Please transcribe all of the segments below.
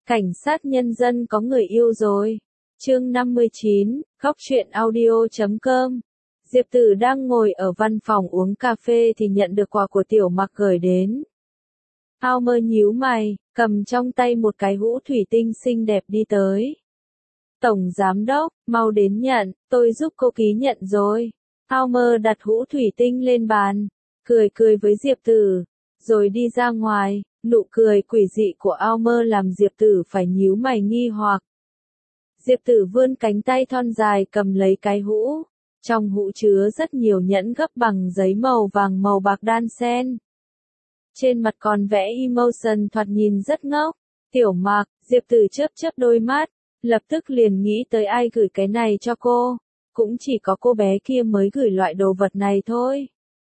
Cảnh sát nhân dân có người yêu rồi. Chương 59, Góc truyện audio.com. Diệp Tử đang ngồi ở văn phòng uống cà phê thì nhận được quà của Tiểu Mặc gửi đến. Ao Mơ nhíu mày, cầm trong tay một cái hũ thủy tinh xinh đẹp đi tới. Tổng giám đốc, mau đến nhận, tôi giúp cô ký nhận rồi. Ao Mơ đặt hũ thủy tinh lên bàn, cười cười với Diệp Tử, rồi đi ra ngoài. Nụ cười quỷ dị của Ao Mơ làm Diệp Tử phải nhíu mày nghi hoặc. Diệp Tử vươn cánh tay thon dài cầm lấy cái hũ. Trong hũ chứa rất nhiều nhẫn gấp bằng giấy màu vàng màu bạc đan xen. Trên mặt còn vẽ emotion thoạt nhìn rất ngốc. Tiểu Mặc, Diệp Tử chớp chớp đôi mắt, lập tức liền nghĩ tới ai gửi cái này cho cô. Cũng chỉ có cô bé kia mới gửi loại đồ vật này thôi.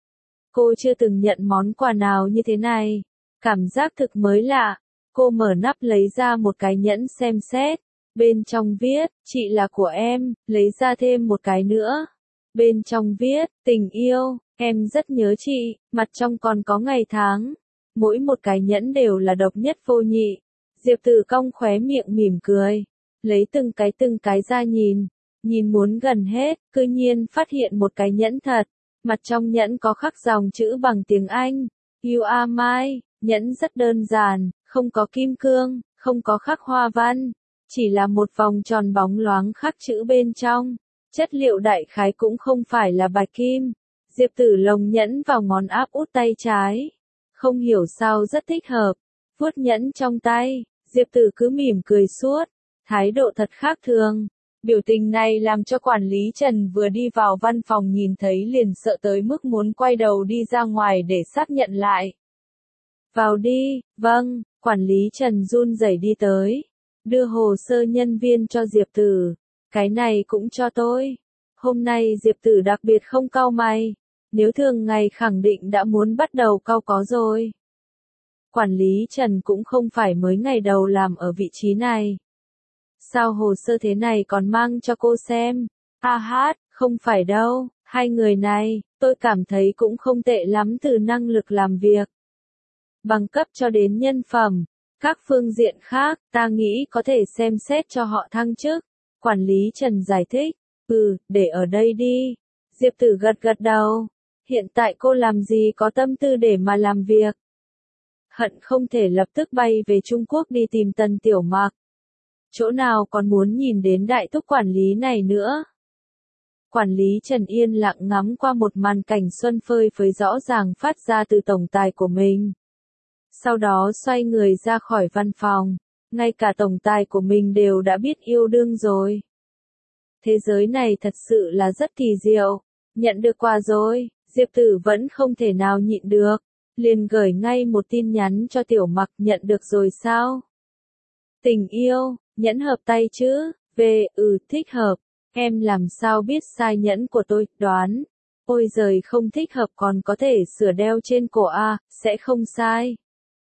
Cô chưa từng nhận món quà nào như thế này. Cảm giác thực mới lạ. Cô mở nắp lấy ra một cái nhẫn xem xét. Bên trong viết, chị là của em, lấy ra thêm một cái nữa. Bên trong viết, tình yêu, em rất nhớ chị, mặt trong còn có ngày tháng. Mỗi một cái nhẫn đều là độc nhất vô nhị. Diệp Tử cong khóe miệng mỉm cười. Lấy từng cái ra nhìn muốn gần hết, cư nhiên phát hiện một cái nhẫn thật. Mặt trong nhẫn có khắc dòng chữ bằng tiếng Anh. You are mine. Nhẫn rất đơn giản, không có kim cương, không có khắc hoa văn, chỉ là một vòng tròn bóng loáng khắc chữ bên trong. Chất liệu đại khái cũng không phải là bạch kim. Diệp Tử lồng nhẫn vào ngón áp út tay trái. Không hiểu sao rất thích hợp. Vuốt nhẫn trong tay, Diệp Tử cứ mỉm cười suốt, thái độ thật khác thường. Biểu tình này làm cho quản lý Trần vừa đi vào văn phòng nhìn thấy liền sợ tới mức muốn quay đầu đi ra ngoài để xác nhận lại. Vào đi, vâng, quản lý Trần run rẩy đi tới. Đưa hồ sơ nhân viên cho Diệp Tử. Cái này cũng cho tôi. Hôm nay Diệp Tử đặc biệt không cau mày. Nếu thường ngày khẳng định đã muốn bắt đầu cau có rồi. Quản lý Trần cũng không phải mới ngày đầu làm ở vị trí này. Sao hồ sơ thế này còn mang cho cô xem? Không phải đâu, hai người này, tôi cảm thấy cũng không tệ lắm từ năng lực làm việc. Bằng cấp cho đến nhân phẩm, các phương diện khác, ta nghĩ có thể xem xét cho họ thăng chức. Quản lý Trần giải thích, để ở đây đi. Diệp Tử gật đầu. Hiện tại cô làm gì có tâm tư để mà làm việc. Hận không thể lập tức bay về Trung Quốc đi tìm Tần Tiểu Mặc. Chỗ nào còn muốn nhìn đến đại thúc quản lý này nữa. Quản lý Trần yên lặng ngắm qua một màn cảnh xuân phơi phới rõ ràng phát ra từ tổng tài của mình. Sau đó xoay người ra khỏi văn phòng, ngay cả tổng tài của mình đều đã biết yêu đương rồi. Thế giới này thật sự là rất kỳ diệu, nhận được quà rồi, Diệp Tử vẫn không thể nào nhịn được, liền gửi ngay một tin nhắn cho Tiểu Mặc nhận được rồi sao? Tình yêu, nhẫn hợp tay chứ, thích hợp, em làm sao biết sai nhẫn của tôi, đoán. Ôi giời không thích hợp còn có thể sửa đeo trên cổ sẽ không sai.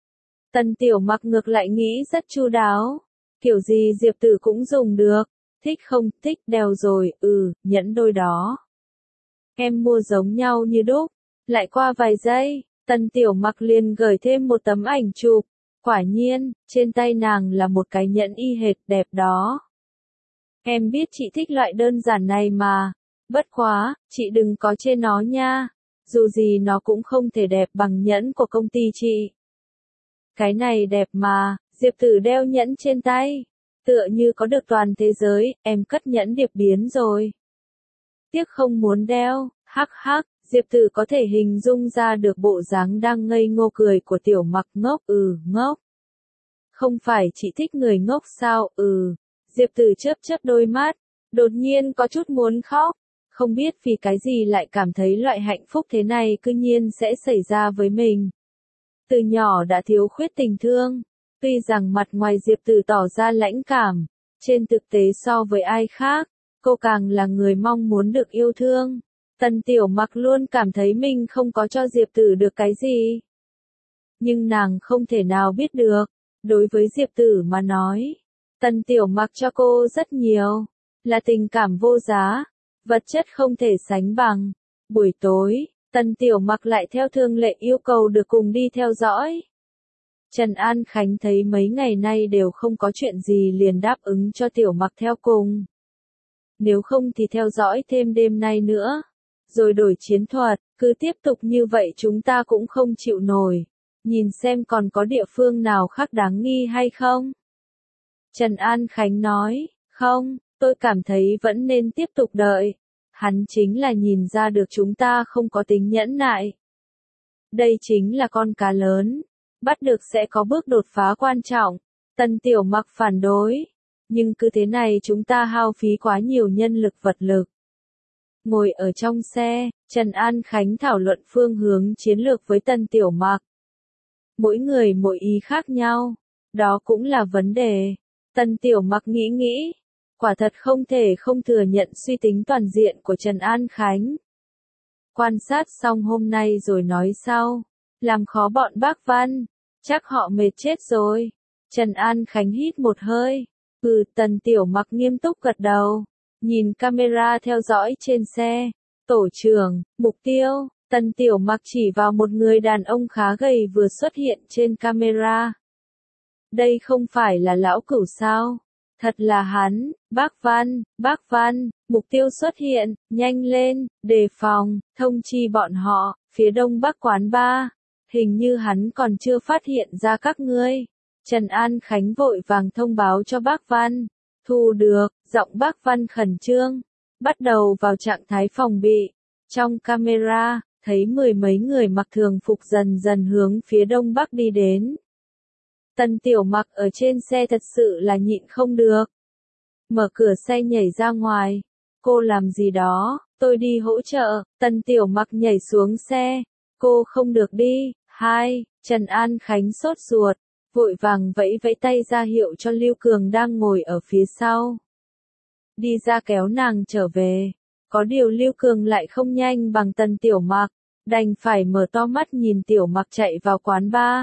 Tần Tiểu Mặc ngược lại nghĩ rất chu đáo. Kiểu gì Diệp Tử cũng dùng được. Thích không thích đeo rồi, nhẫn đôi đó. Em mua giống nhau như đúc. Lại qua vài giây, Tần Tiểu Mặc liền gửi thêm một tấm ảnh chụp. Quả nhiên, trên tay nàng là một cái nhẫn y hệt đẹp đó. Em biết chị thích loại đơn giản này mà. Bất quá, chị đừng có chê nó nha. Dù gì nó cũng không thể đẹp bằng nhẫn của công ty chị. Cái này đẹp mà, Diệp Tử đeo nhẫn trên tay. Tựa như có được toàn thế giới, em cất nhẫn điệp biến rồi. Tiếc không muốn đeo, Diệp Tử có thể hình dung ra được bộ dáng đang ngây ngô cười của Tiểu Mặc ngốc, ngốc. Không phải chị thích người ngốc sao, Diệp Tử chớp đôi mắt, đột nhiên có chút muốn khóc. Không biết vì cái gì lại cảm thấy loại hạnh phúc thế này cư nhiên sẽ xảy ra với mình. Từ nhỏ đã thiếu khuyết tình thương, tuy rằng mặt ngoài Diệp Tử tỏ ra lãnh cảm, trên thực tế so với ai khác, cô càng là người mong muốn được yêu thương. Tần Tiểu Mặc luôn cảm thấy mình không có cho Diệp Tử được cái gì. Nhưng nàng không thể nào biết được, đối với Diệp Tử mà nói, Tần Tiểu Mặc cho cô rất nhiều, là tình cảm vô giá, vật chất không thể sánh bằng. Buổi tối, Tần Tiểu Mặc lại theo thường lệ yêu cầu được cùng đi theo dõi. Trần An Khánh thấy mấy ngày nay đều không có chuyện gì liền đáp ứng cho Tiểu Mặc theo cùng. Nếu không thì theo dõi thêm đêm nay nữa. Rồi đổi chiến thuật, cứ tiếp tục như vậy chúng ta cũng không chịu nổi. Nhìn xem còn có địa phương nào khác đáng nghi hay không? Trần An Khánh nói, không, tôi cảm thấy vẫn nên tiếp tục đợi. Hắn chính là nhìn ra được chúng ta không có tính nhẫn nại. Đây chính là con cá lớn. Bắt được sẽ có bước đột phá quan trọng. Tần Tiểu Mặc phản đối. Nhưng cứ thế này chúng ta hao phí quá nhiều nhân lực vật lực. Ngồi ở trong xe, Trần An Khánh thảo luận phương hướng chiến lược với Tần Tiểu Mặc. Mỗi người mỗi ý khác nhau. Đó cũng là vấn đề. Tần Tiểu Mặc nghĩ nghĩ. Quả thật không thể không thừa nhận suy tính toàn diện của Trần An Khánh. Quan sát xong hôm nay rồi nói sau. Làm khó bọn bác Văn. Chắc họ mệt chết rồi. Trần An Khánh hít một hơi. Tần Tiểu Mặc nghiêm túc gật đầu. Nhìn camera theo dõi trên xe. Tổ trưởng, mục tiêu. Tần Tiểu Mặc chỉ vào một người đàn ông khá gầy vừa xuất hiện trên camera. Đây không phải là lão cửu sao? Thật là hắn, bác Văn, mục tiêu xuất hiện, nhanh lên, đề phòng, thông chi bọn họ, phía đông bắc quán bar. Hình như hắn còn chưa phát hiện ra các ngươi. Trần An Khánh vội vàng thông báo cho bác Văn. Thu được, giọng bác Văn khẩn trương. Bắt đầu vào trạng thái phòng bị. Trong camera, thấy mười mấy người mặc thường phục dần dần hướng phía đông bắc đi đến. Tần Tiểu Mặc ở trên xe thật sự là nhịn không được. Mở cửa xe nhảy ra ngoài. Cô làm gì đó, tôi đi hỗ trợ. Tần Tiểu Mặc nhảy xuống xe. Cô không được đi. Trần An Khánh sốt ruột. Vội vàng vẫy vẫy tay ra hiệu cho Lưu Cường đang ngồi ở phía sau. Đi ra kéo nàng trở về. Có điều Lưu Cường lại không nhanh bằng Tần Tiểu Mặc. Đành phải mở to mắt nhìn Tiểu Mặc chạy vào quán bar.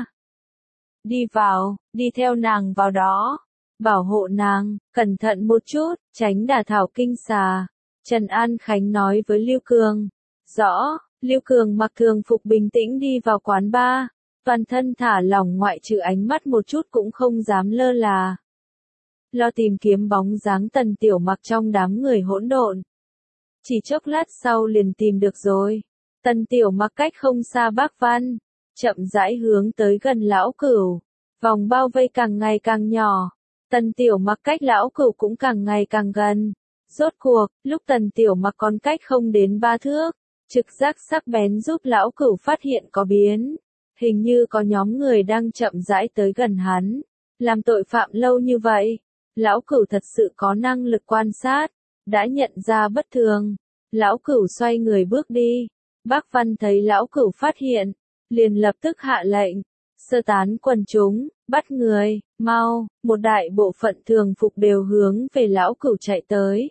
Đi vào, đi theo nàng vào đó. Bảo hộ nàng, cẩn thận một chút, tránh đả thảo kinh xà. Trần An Khánh nói với Lưu Cường. Rõ, Lưu Cường mặc thường phục bình tĩnh đi vào quán bar. Toàn thân thả lỏng ngoại trừ ánh mắt một chút cũng không dám lơ là. Lo tìm kiếm bóng dáng Tần Tiểu Mặc trong đám người hỗn độn. Chỉ chốc lát sau liền tìm được rồi. Tần Tiểu Mặc cách không xa bác Văn. Chậm rãi hướng tới gần lão cửu. Vòng bao vây càng ngày càng nhỏ. Tần Tiểu Mặc cách lão cửu cũng càng ngày càng gần. Rốt cuộc, lúc Tần Tiểu Mặc còn cách không đến 3 thước. Trực giác sắc bén giúp lão cửu phát hiện có biến. Hình như có nhóm người đang chậm rãi tới gần hắn. Làm tội phạm lâu như vậy. Lão cửu thật sự có năng lực quan sát. Đã nhận ra bất thường. Lão cửu xoay người bước đi. Bác Văn thấy lão cửu phát hiện. Liền lập tức hạ lệnh. Sơ tán quần chúng, bắt người, mau. Một đại bộ phận thường phục đều hướng về lão cửu chạy tới.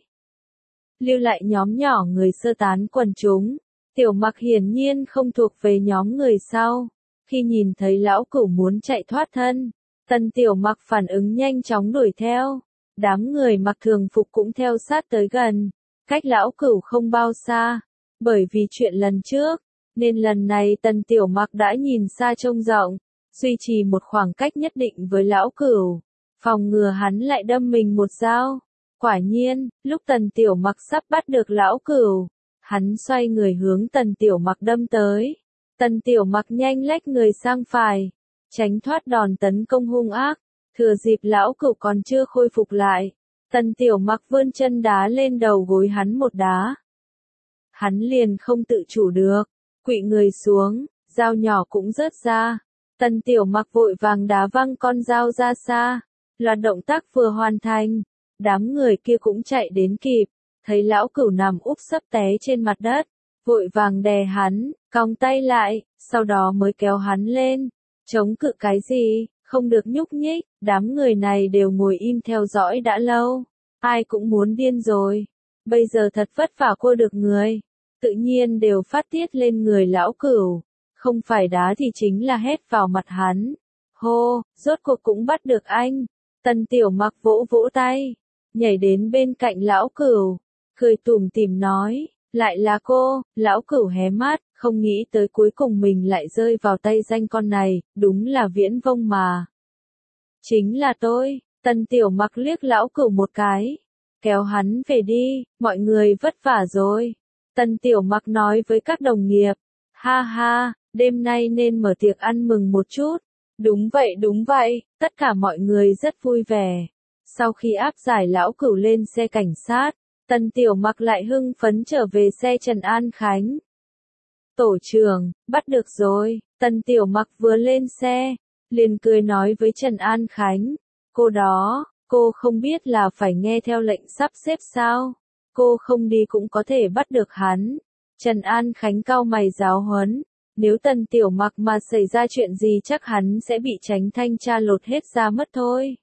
Lưu lại nhóm nhỏ người sơ tán quần chúng. Tiểu Mặc hiển nhiên không thuộc về nhóm người sau. Khi nhìn thấy lão cửu muốn chạy thoát thân, Tần Tiểu Mặc phản ứng nhanh chóng đuổi theo. Đám người mặc thường phục cũng theo sát tới gần. Cách lão cửu không bao xa. Bởi vì chuyện lần trước, nên lần này Tần Tiểu Mặc đã nhìn xa trông rộng, duy trì một khoảng cách nhất định với lão cửu, phòng ngừa hắn lại đâm mình một dao. Quả nhiên, lúc Tần Tiểu Mặc sắp bắt được lão cửu, hắn xoay người hướng Tần Tiểu Mặc đâm tới. Tần Tiểu Mặc nhanh lách người sang phải, tránh thoát đòn tấn công hung ác, thừa dịp lão cửu còn chưa khôi phục lại. Tần Tiểu Mặc vươn chân đá lên đầu gối hắn một đá. Hắn liền không tự chủ được, quỵ người xuống, dao nhỏ cũng rớt ra. Tần Tiểu Mặc vội vàng đá văng con dao ra xa. Loạt động tác vừa hoàn thành, đám người kia cũng chạy đến kịp, thấy lão cửu nằm úp sấp té trên mặt đất, vội vàng đè hắn, cong tay lại, sau đó mới kéo hắn lên. Chống cự cái gì, không được nhúc nhích, đám người này đều ngồi im theo dõi đã lâu, ai cũng muốn điên rồi. Bây giờ thật vất vả cua được người, tự nhiên đều phát tiết lên người lão cửu, không phải đá thì chính là hét vào mặt hắn. Hô, rốt cuộc cũng bắt được anh. Tần Tiểu Mặc vỗ vỗ tay, nhảy đến bên cạnh lão cửu, cười tủm tỉm nói, Lại là cô, lão cửu hé mắt, không nghĩ tới cuối cùng mình lại rơi vào tay danh con này, đúng là viễn vông mà. Chính là tôi, Tần Tiểu Mặc liếc lão cửu một cái. Kéo hắn về đi, mọi người vất vả rồi. Tần Tiểu Mặc nói với các đồng nghiệp. Ha ha, đêm nay nên mở tiệc ăn mừng một chút. Đúng vậy, tất cả mọi người rất vui vẻ. Sau khi áp giải lão cửu lên xe cảnh sát, Tần Tiểu Mặc lại hưng phấn trở về xe Trần An Khánh. Tổ trưởng, bắt được rồi, Tần Tiểu Mặc vừa lên xe, liền cười nói với Trần An Khánh. Cô không biết là phải nghe theo lệnh sắp xếp sao? Cô không đi cũng có thể bắt được hắn. Trần An Khánh cau mày giáo huấn. Nếu Tần Tiểu Mặc mà xảy ra chuyện gì chắc hắn sẽ bị Chánh thanh tra lột hết da mất thôi.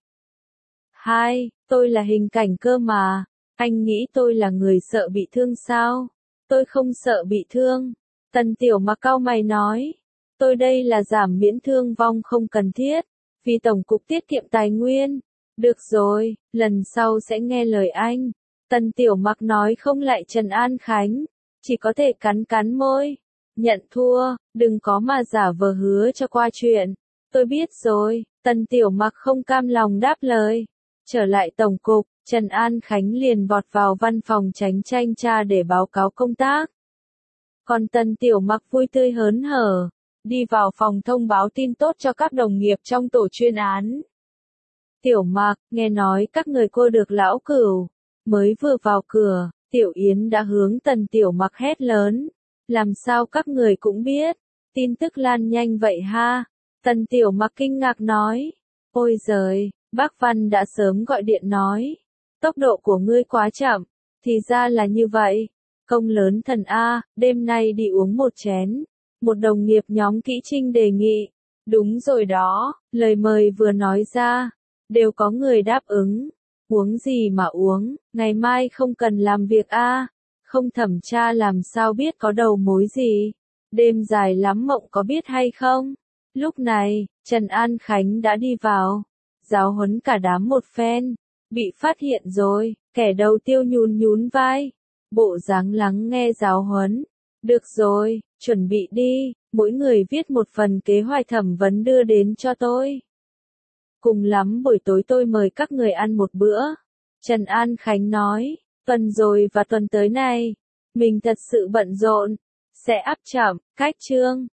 Tôi là hình cảnh cơ mà. Anh nghĩ tôi là người sợ bị thương sao? Tôi không sợ bị thương. Tần Tiểu Mặc cau mày nói. Tôi đây là giảm miễn thương vong không cần thiết. Vì Tổng cục tiết kiệm tài nguyên. Được rồi, lần sau sẽ nghe lời anh. Tần Tiểu Mặc nói không lại Trần An Khánh. Chỉ có thể cắn môi. Nhận thua, đừng có mà giả vờ hứa cho qua chuyện. Tôi biết rồi, Tần Tiểu Mặc không cam lòng đáp lời. Trở lại Tổng cục, Trần An Khánh liền vọt vào văn phòng Chánh thanh tra để báo cáo công tác. Còn Tần Tiểu Mặc vui tươi hớn hở, đi vào phòng thông báo tin tốt cho các đồng nghiệp trong tổ chuyên án. Tiểu Mặc, nghe nói các người cô được lão cửu. Mới vừa vào cửa, Tiểu Yến đã hướng Tần Tiểu Mặc hét lớn. Làm sao các người cũng biết, tin tức lan nhanh vậy ha? Tần Tiểu Mặc kinh ngạc nói. Ôi giời, bác Văn đã sớm gọi điện nói. Tốc độ của ngươi quá chậm, thì ra là như vậy. Công lớn thần A, đêm nay đi uống một chén. Một đồng nghiệp nhóm kỹ trinh đề nghị. Đúng rồi đó, lời mời vừa nói ra, đều có người đáp ứng. Uống gì mà uống, ngày mai không cần làm việc a, không thẩm tra làm sao biết có đầu mối gì. Đêm dài lắm mộng có biết hay không? Lúc này, Trần An Khánh đã đi vào, giáo huấn cả đám một phen. Bị phát hiện rồi, kẻ đầu tiêu nhún vai. Bộ dáng lắng nghe giáo huấn. Được rồi, chuẩn bị đi, mỗi người viết một phần kế hoạch thẩm vấn đưa đến cho tôi. Cùng lắm buổi tối tôi mời các người ăn một bữa. Trần An Khánh nói, tuần rồi và tuần tới này, mình thật sự bận rộn, sẽ áp chậm, cách chương.